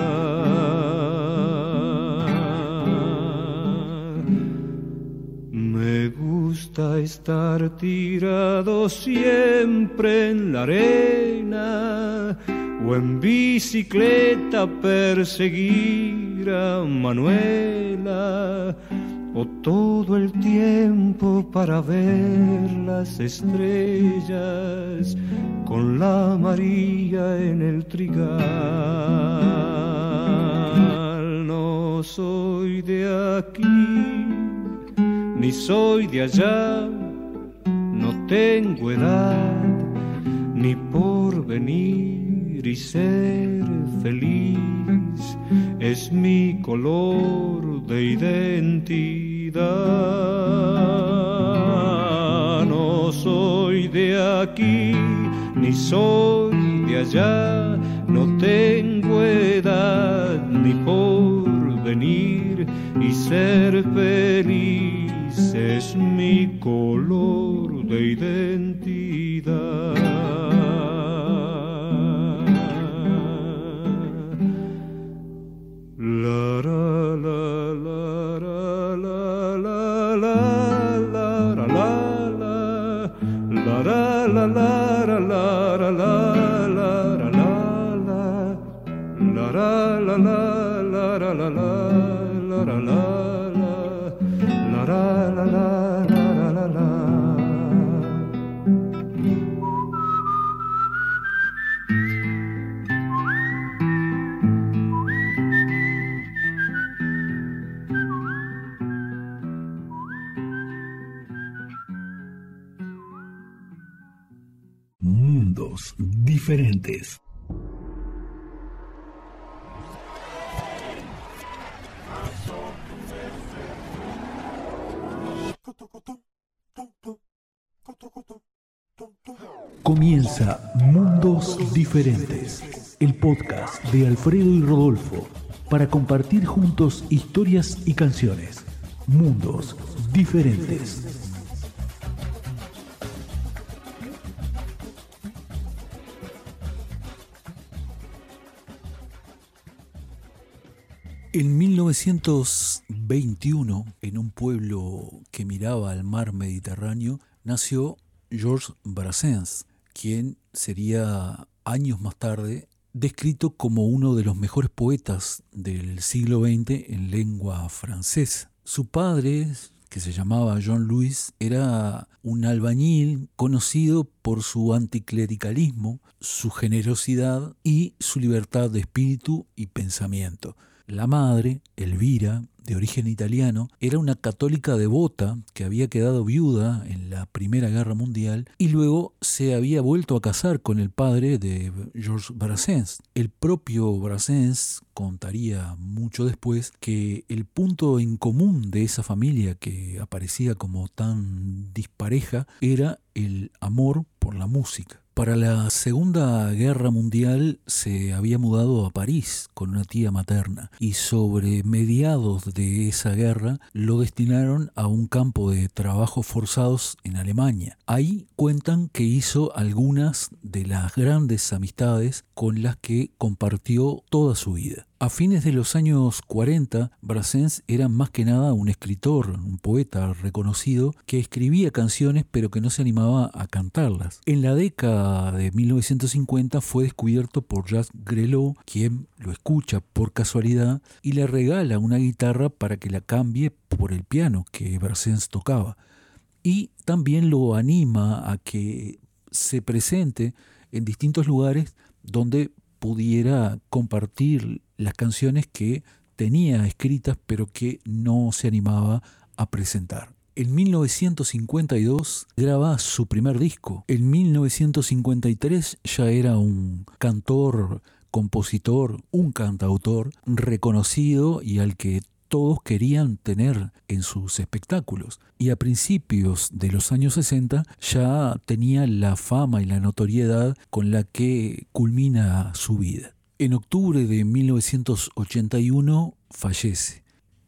Speaker 12: Me gusta estar tirado siempre en la arena o en bicicleta perseguir a Manuela, o todo el tiempo para ver las estrellas con la María en el trigal. No soy de aquí ni soy de allá, no tengo edad ni por venir y ser feliz es mi color de identidad. No soy de aquí ni soy de allá, no tengo edad ni por venir y ser feliz es mi color de identidad. La la la la la la la la la la la la la
Speaker 1: Mundos diferentes. Comienza Mundos Diferentes, el podcast de Alfredo y Rodolfo, para compartir juntos historias y canciones. Mundos Diferentes. En mil novecientos veintiuno, en un pueblo que miraba al mar Mediterráneo, nació Georges Brassens, quien sería años más tarde descrito como uno de los mejores poetas del siglo veinte en lengua francesa. Su padre, que se llamaba Jean-Louis, era un albañil conocido por su anticlericalismo, su generosidad y su libertad de espíritu y pensamiento. La madre, Elvira, de origen italiano, era una católica devota que había quedado viuda en la Primera Guerra Mundial y luego se había vuelto a casar con el padre de Georges Brassens. El propio Brassens contaría mucho después que el punto en común de esa familia, que aparecía como tan dispareja, era el amor por la música. Para la Segunda Guerra Mundial se había mudado a París con una tía materna y sobre mediados de esa guerra lo destinaron a un campo de trabajos forzados en Alemania. Ahí cuentan que hizo algunas de las grandes amistades con las que compartió toda su vida. A fines de los años cuarenta, Brassens era más que nada un escritor, un poeta reconocido que escribía canciones pero que no se animaba a cantarlas. En la década de mil novecientos cincuenta fue descubierto por Jacques Grélot, quien lo escucha por casualidad y le regala una guitarra para que la cambie por el piano que Brassens tocaba. Y también lo anima a que se presente en distintos lugares donde pudiera compartir las canciones que tenía escritas pero que no se animaba a presentar. En mil novecientos cincuenta y dos graba su primer disco. En mil novecientos cincuenta y tres ya era un cantor, compositor, un cantautor reconocido y al que todos querían tener en sus espectáculos. Y a principios de los años sesenta ya tenía la fama y la notoriedad con la que culmina su vida. En octubre de mil novecientos ochenta y uno fallece.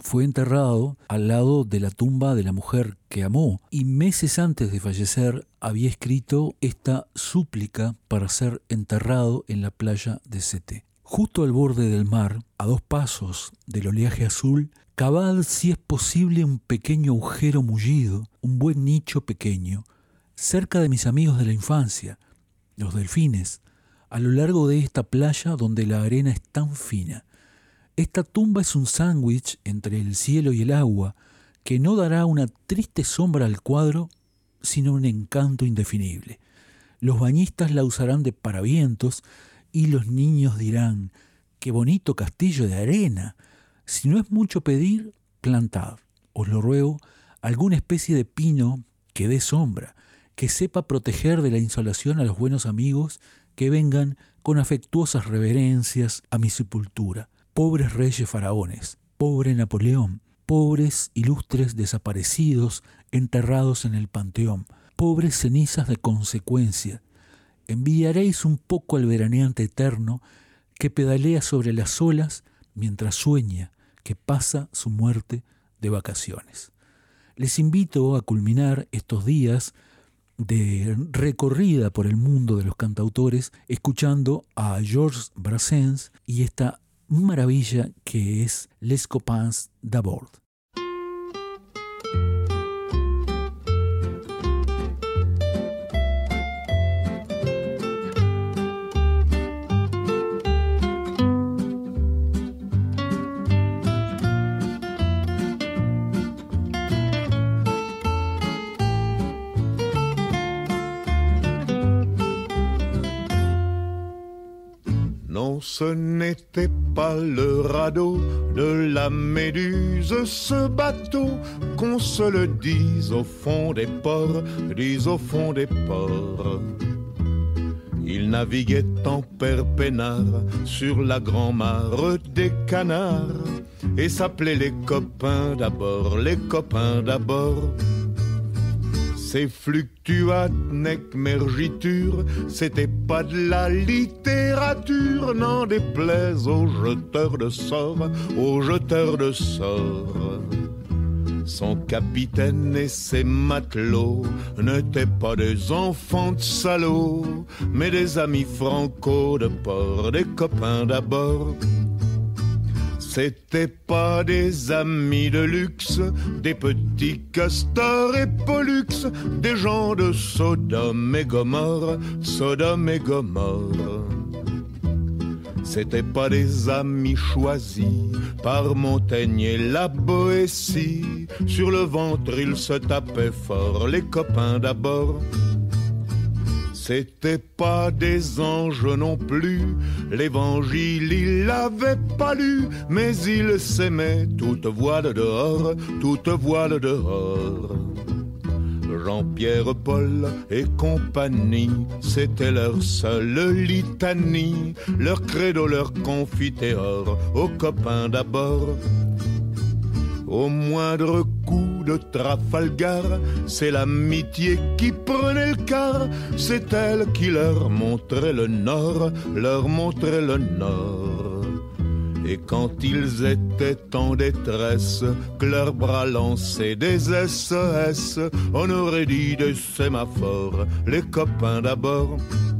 Speaker 1: fue enterrado al lado de la tumba de la mujer que amó y meses antes de fallecer había escrito esta súplica para ser enterrado en la playa de Sete. Justo al borde del mar, a dos pasos del oleaje azul, cavad si es posible un pequeño agujero mullido, un buen nicho pequeño, cerca de mis amigos de la infancia, los delfines, a lo largo de esta playa donde la arena es tan fina. Esta tumba es un sándwich entre el cielo y el agua que no dará una triste sombra al cuadro, sino un encanto indefinible. Los bañistas la usarán de paravientos y los niños dirán: ¡qué bonito castillo de arena! Si no es mucho pedir, plantad, os lo ruego, alguna especie de pino que dé sombra, que sepa proteger de la insolación a los buenos amigos que vengan con afectuosas reverencias a mi sepultura. Pobres reyes faraones, pobre Napoleón, pobres ilustres desaparecidos enterrados en el panteón, pobres cenizas de consecuencia, envidiaréis un poco al veraneante eterno que pedalea sobre las olas mientras sueña que pasa su muerte de vacaciones. Les invito a culminar estos días de recorrida por el mundo de los cantautores escuchando a Georges Brassens y esta maravilla que es Les Copains d'Abord.
Speaker 13: Non, ce n'était pas le radeau de la Méduse, ce bateau, qu'on se le dise au fond des ports, dise au fond des ports. Il naviguait en père peinard sur la grand-mare des canards et s'appelait les copains d'abord, les copains d'abord. Ces fluctuates nec mergiture, c'était pas de la littérature, n'en déplaise aux jeteurs de sorts, aux jeteurs de sorts. Son capitaine et ses matelots n'étaient pas des enfants de salauds, mais des amis franco de port, des copains d'abord. C'était pas des amis de luxe, des petits castors et pollux, des gens de Sodome et Gomorre, Sodome et Gomorre. C'était pas des amis choisis par Montaigne et la Boétie. Sur le ventre ils se tapaient fort, les copains d'abord. C'était pas des anges non plus, l'évangile il l'avait pas lu, mais ils s'aimaient toute voile dehors, toute voile dehors. Jean-Pierre, Paul et compagnie, c'était leur seule litanie, leur credo, leur confiteor, aux copains d'abord. Au moindre coup de Trafalgar, c'est l'amitié qui prenait le quart, c'est elle qui leur montrait le nord, leur montrait le nord. Et quand ils étaient en détresse, que leurs bras lançaient des S O S, on aurait dit des sémaphores, les copains d'abord.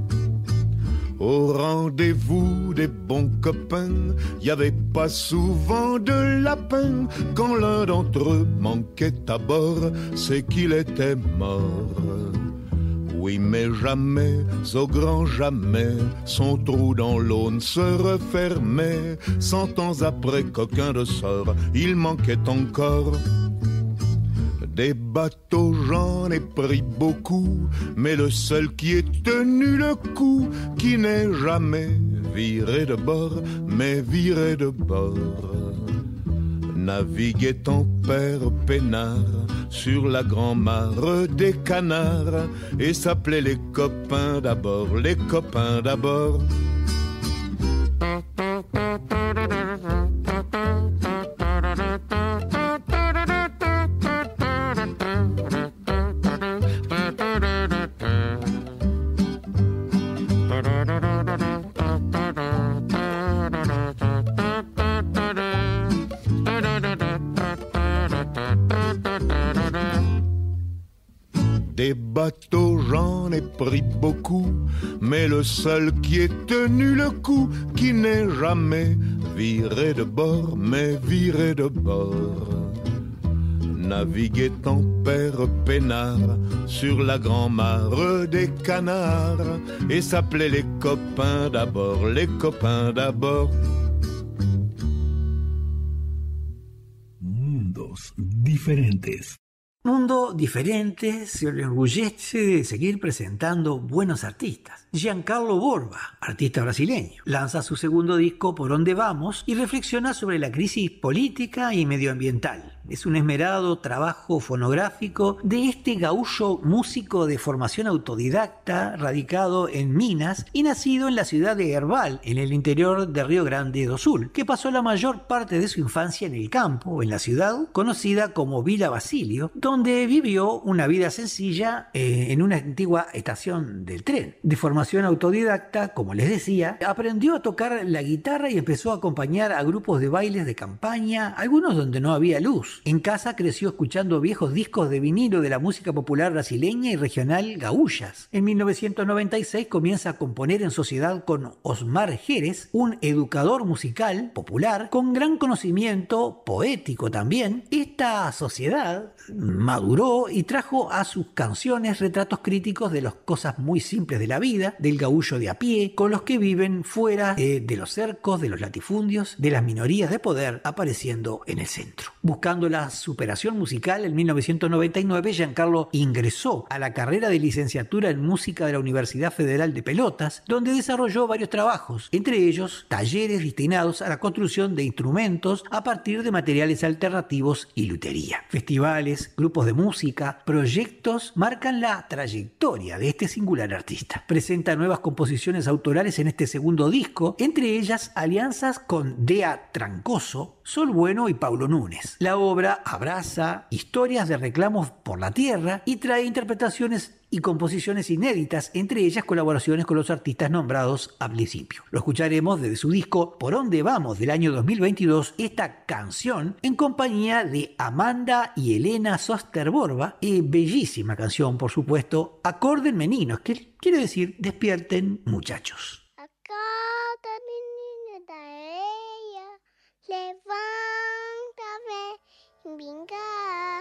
Speaker 13: Au rendez-vous des bons copains, y avait pas souvent de lapin. Quand l'un d'entre eux manquait à bord, c'est qu'il était mort. Oui, mais jamais, au grand jamais, son trou dans l'Aune se refermait. Cent ans après qu'aucun de sort, il manquait encore. Des bateaux j'en ai pris beaucoup, mais le seul qui ait tenu le coup, qui n'est jamais viré de bord, mais viré de bord. Naviguait en père peinard sur la grand-mare des canards et s'appelait les copains d'abord, les copains d'abord. Des bateaux, j'en ai pris beaucoup, mais le seul qui ait tenu le coup, qui n'est jamais viré de bord, mais viré de bord. Naviguait en père peinard sur la grand-mare des canards et s'appelait les copains d'abord, les copains d'abord.
Speaker 1: Mundos diferentes.
Speaker 4: Mundo Diferente se enorgullece de seguir presentando buenos artistas. Giancarlo Borba, artista brasileño, lanza su segundo disco Por Onde Vamos y reflexiona sobre la crisis política y medioambiental. Es un esmerado trabajo fonográfico de este gaúcho músico de formación autodidacta, radicado en Minas y nacido en la ciudad de Herval, en el interior de Río Grande do Sul, que pasó la mayor parte de su infancia en el campo, en la ciudad conocida como Vila Basilio, donde vivió una vida sencilla eh, en una antigua estación del tren. De formación autodidacta, como les decía, aprendió a tocar la guitarra y empezó a acompañar a grupos de bailes de campaña, algunos donde no había luz. En casa creció escuchando viejos discos de vinilo de la música popular brasileña y regional gaúchas. En mil novecientos noventa y seis comienza a componer en sociedad con Osmar Jerez, un educador musical popular con gran conocimiento poético también. Esta sociedad maduró y trajo a sus canciones retratos críticos de las cosas muy simples de la vida, del gaúcho de a pie, con los que viven fuera eh, de los cercos, de los latifundios, de las minorías de poder apareciendo en el centro. Buscando la superación musical, en mil novecientos noventa y nueve Giancarlo ingresó a la carrera de licenciatura en música de la Universidad Federal de Pelotas, donde desarrolló varios trabajos, entre ellos talleres destinados a la construcción de instrumentos a partir de materiales alternativos y lutería. Festivales, grupos de música, proyectos marcan la trayectoria de este singular artista. Presenta nuevas composiciones autorales en este segundo disco, entre ellas alianzas con Dea Trancoso, Sol Bueno y Paulo Núñez. La obra abraza historias de reclamos por la tierra y trae interpretaciones y composiciones inéditas, entre ellas colaboraciones con los artistas nombrados al principio. Lo escucharemos desde su disco Por Onde Vamos del año dos mil veintidós, esta canción en compañía de Amanda y Elena Soster Borba, y bellísima canción, por supuesto, Acorden Meninos, que quiere decir despierten muchachos.
Speaker 14: Acorda, menina da eia, levanta, vem brincar.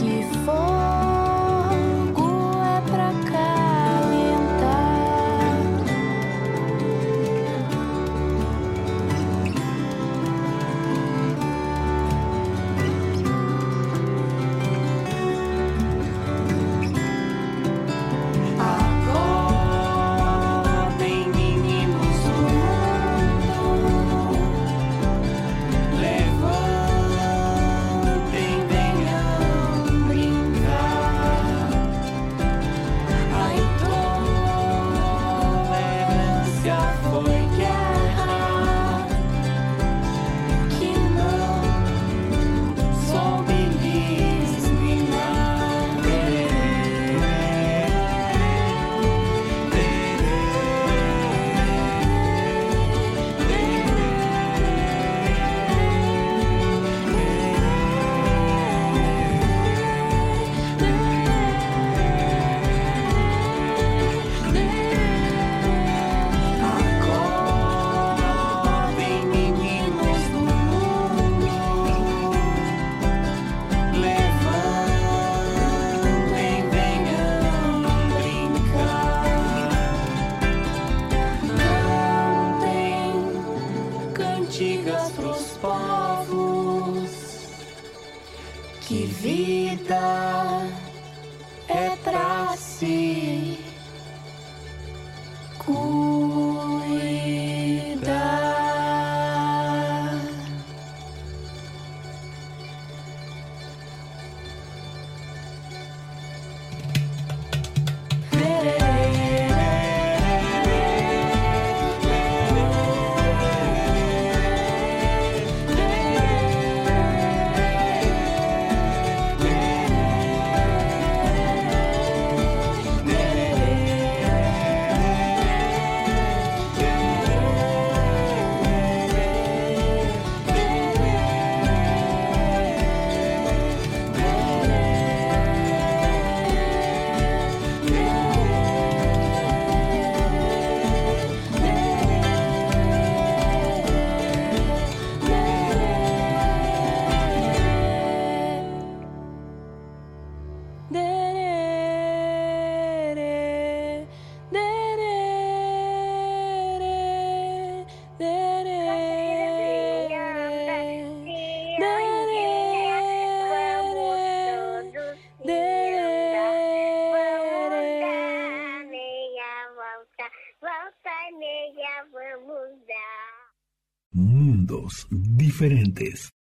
Speaker 1: Mundos diferentes.